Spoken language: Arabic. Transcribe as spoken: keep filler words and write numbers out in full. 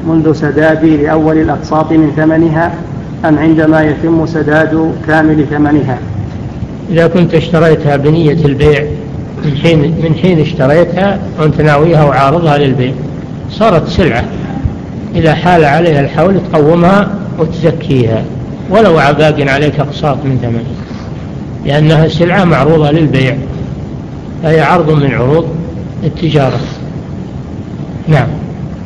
منذ سداد لأول الأقساط من ثمنها أم عندما يتم سداد كامل ثمنها؟ إذا كنت اشتريتها بنية البيع من حين, من حين اشتريتها وأنت ناويها وعارضها للبيع صارت سلعة، إذا حال عليها الحول تقومها وتزكيها ولو عباق عليك أقساط من ثمنها، لأنها سلعة معروضة للبيع، فهي عرض من عروض التجارة. نعم.